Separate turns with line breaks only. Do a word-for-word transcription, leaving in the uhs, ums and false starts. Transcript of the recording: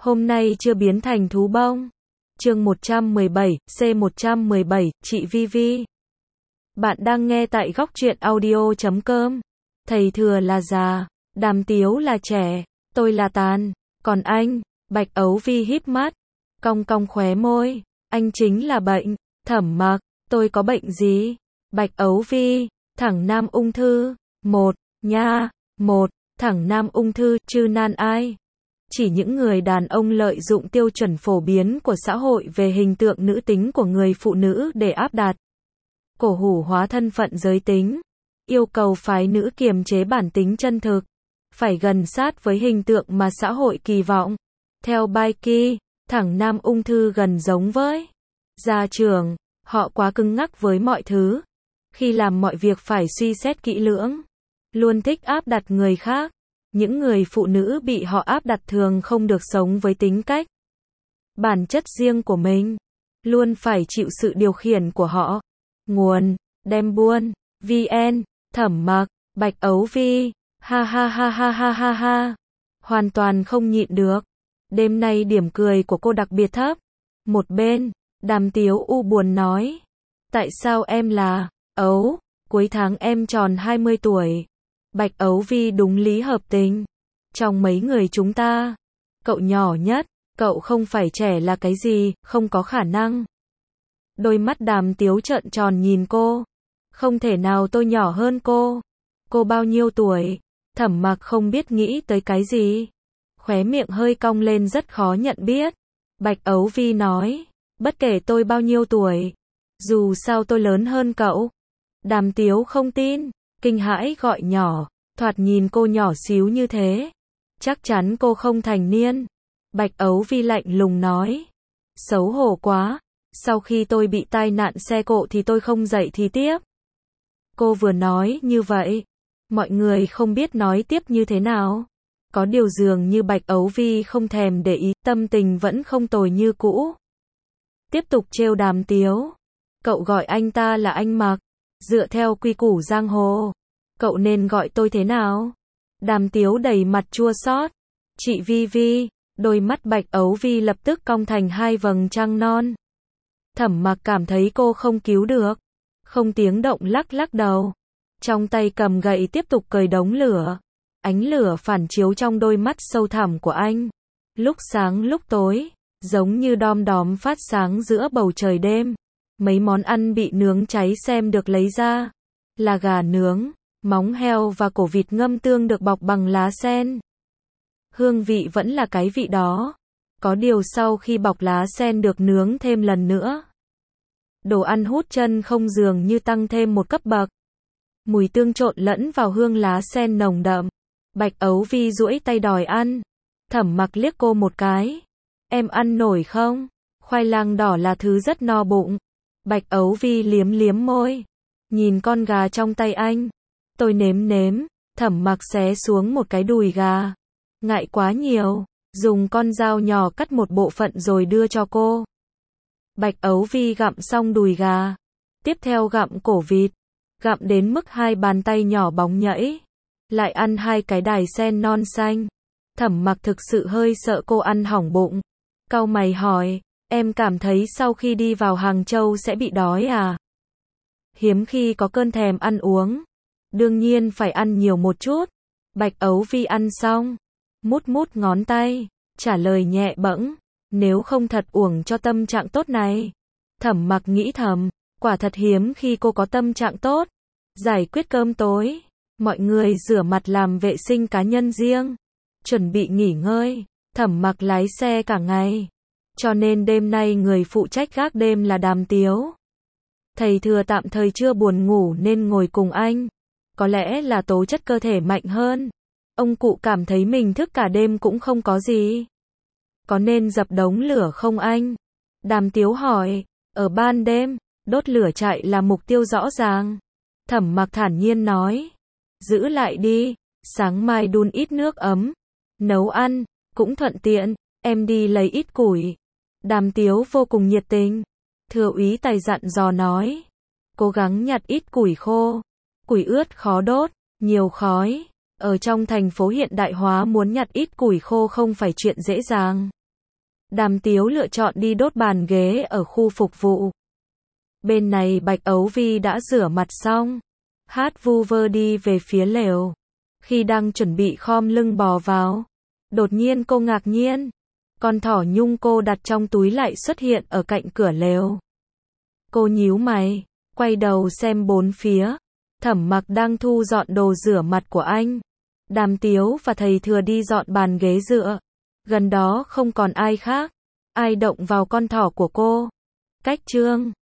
Hôm nay chưa biến thành thú bông. Chương một trăm mười bảy, C một trăm mười bảy, chị Vi Vi. Bạn đang nghe tại góc truyện audio chấm com. Thầy Thừa là già, Đàm Tiếu là trẻ, tôi là tàn, còn anh, Bạch Ấu Vi híp mắt, cong cong khóe môi, anh chính là bệnh. Thẩm Mặc, tôi có bệnh gì? Bạch Ấu Vi, thẳng nam ung thư. Một, nha, một, thẳng nam ung thư, chứ nan ai? Chỉ những người đàn ông lợi dụng tiêu chuẩn phổ biến của xã hội về hình tượng nữ tính của người phụ nữ để áp đặt, cổ hủ hóa thân phận giới tính, yêu cầu phái nữ kiềm chế bản tính chân thực, phải gần sát với hình tượng mà xã hội kỳ vọng. Theo Baiki, thẳng nam ung thư gần giống với gia trưởng, họ quá cứng ngắc với mọi thứ, khi làm mọi việc phải suy xét kỹ lưỡng, luôn thích áp đặt người khác. Những người phụ nữ bị họ áp đặt thường không được sống với tính cách, bản chất riêng của mình, luôn phải chịu sự điều khiển của họ. Nguồn, đem buôn, vn, Thẩm Mặc, Bạch Ấu Vi, ha ha ha ha ha ha ha, hoàn toàn không nhịn được. Đêm nay điểm cười của cô đặc biệt thấp. Một bên, Đàm Tiếu u buồn nói, tại sao em là Ấu, cuối tháng em tròn hai mươi tuổi. Bạch Ấu Vi đúng lý hợp tình. Trong mấy người chúng ta, cậu nhỏ nhất, cậu không phải trẻ là cái gì, không có khả năng. Đôi mắt Đàm Tiếu trợn tròn nhìn cô. Không thể nào, tôi nhỏ hơn cô. Cô bao nhiêu tuổi? Thẩm Mặc không biết nghĩ tới cái gì, khóe miệng hơi cong lên rất khó nhận biết. Bạch Ấu Vi nói, bất kể tôi bao nhiêu tuổi, dù sao tôi lớn hơn cậu. Đàm Tiếu không tin, kinh hãi gọi nhỏ, thoạt nhìn cô nhỏ xíu như thế, chắc chắn cô không thành niên. Bạch Ấu Vi lạnh lùng nói, xấu hổ quá, sau khi tôi bị tai nạn xe cộ thì tôi không dậy thì tiếp. Cô vừa nói như vậy, mọi người không biết nói tiếp như thế nào. Có điều dường như Bạch Ấu Vi không thèm để ý, tâm tình vẫn không tồi như cũ. Tiếp tục trêu Đàm Tiếu, cậu gọi anh ta là anh Mặc, dựa theo quy củ giang hồ, cậu nên gọi tôi thế nào? Đàm Tiếu đầy mặt chua xót. Chị Vi Vi. Đôi mắt Bạch Ấu Vi lập tức cong thành hai vầng trăng non. Thẩm Mặc cảm thấy cô không cứu được, không tiếng động lắc lắc đầu, trong tay cầm gậy tiếp tục cởi đống lửa. Ánh lửa phản chiếu trong đôi mắt sâu thẳm của anh, lúc sáng lúc tối, giống như đom đóm phát sáng giữa bầu trời đêm. Mấy món ăn bị nướng cháy xem được lấy ra, là gà nướng, móng heo và cổ vịt ngâm tương được bọc bằng lá sen. Hương vị vẫn là cái vị đó, có điều sau khi bọc lá sen được nướng thêm lần nữa, đồ ăn hút chân không dường như tăng thêm một cấp bậc. Mùi tương trộn lẫn vào hương lá sen nồng đậm. Bạch Ấu Vi duỗi tay đòi ăn. Thẩm Mặc liếc cô một cái. Em ăn nổi không? Khoai lang đỏ là thứ rất no bụng. Bạch Ấu Vi liếm liếm môi, nhìn con gà trong tay anh. Tôi nếm nếm. Thẩm Mặc xé xuống một cái đùi gà. Ngại quá nhiều, dùng con dao nhỏ cắt một bộ phận rồi đưa cho cô. Bạch Ấu Vi gặm xong đùi gà, tiếp theo gặm cổ vịt, gặm đến mức hai bàn tay nhỏ bóng nhẫy, lại ăn hai cái đài sen non xanh. Thẩm Mặc thực sự hơi sợ cô ăn hỏng bụng, cau mày hỏi, em cảm thấy sau khi đi vào Hàng Châu sẽ bị đói à? Hiếm khi có cơn thèm ăn uống, đương nhiên phải ăn nhiều một chút. Bạch Ấu Vi ăn xong, mút mút ngón tay, trả lời nhẹ bẫng, nếu không thật uổng cho tâm trạng tốt này. Thẩm Mặc nghĩ thầm, quả thật hiếm khi cô có tâm trạng tốt. Giải quyết cơm tối, mọi người rửa mặt làm vệ sinh cá nhân riêng, chuẩn bị nghỉ ngơi. Thẩm Mặc lái xe cả ngày, cho nên đêm nay người phụ trách gác đêm là Đàm Tiếu. Thầy Thừa tạm thời chưa buồn ngủ nên ngồi cùng anh, có lẽ là tố chất cơ thể mạnh hơn. Ông cụ cảm thấy mình thức cả đêm cũng không có gì. Có nên dập đống lửa không anh? Đàm Tiếu hỏi. Ở ban đêm, đốt lửa trại là mục tiêu rõ ràng. Thẩm Mặc thản nhiên nói. Giữ lại đi, sáng mai đun ít nước ấm, nấu ăn, cũng thuận tiện, em đi lấy ít củi. Đàm Tiếu vô cùng nhiệt tình. Thừa úy Tài dặn dò nói. Cố gắng nhặt ít củi khô. Củi ướt khó đốt, nhiều khói. Ở trong thành phố hiện đại hóa muốn nhặt ít củi khô không phải chuyện dễ dàng. Đàm Tiếu lựa chọn đi đốt bàn ghế ở khu phục vụ. Bên này Bạch Ấu Vi đã rửa mặt xong. Hát vu vơ đi về phía lều. Khi đang chuẩn bị khom lưng bò vào, đột nhiên cô ngạc nhiên. Con thỏ nhung cô đặt trong túi lại xuất hiện ở cạnh cửa lều. Cô nhíu mày, quay đầu xem bốn phía. Thẩm Mặc đang thu dọn đồ rửa mặt của anh. Đàm Tiếu và thầy Thừa đi dọn bàn ghế dựa. Gần đó không còn ai khác. Ai động vào con thỏ của cô. Cách chương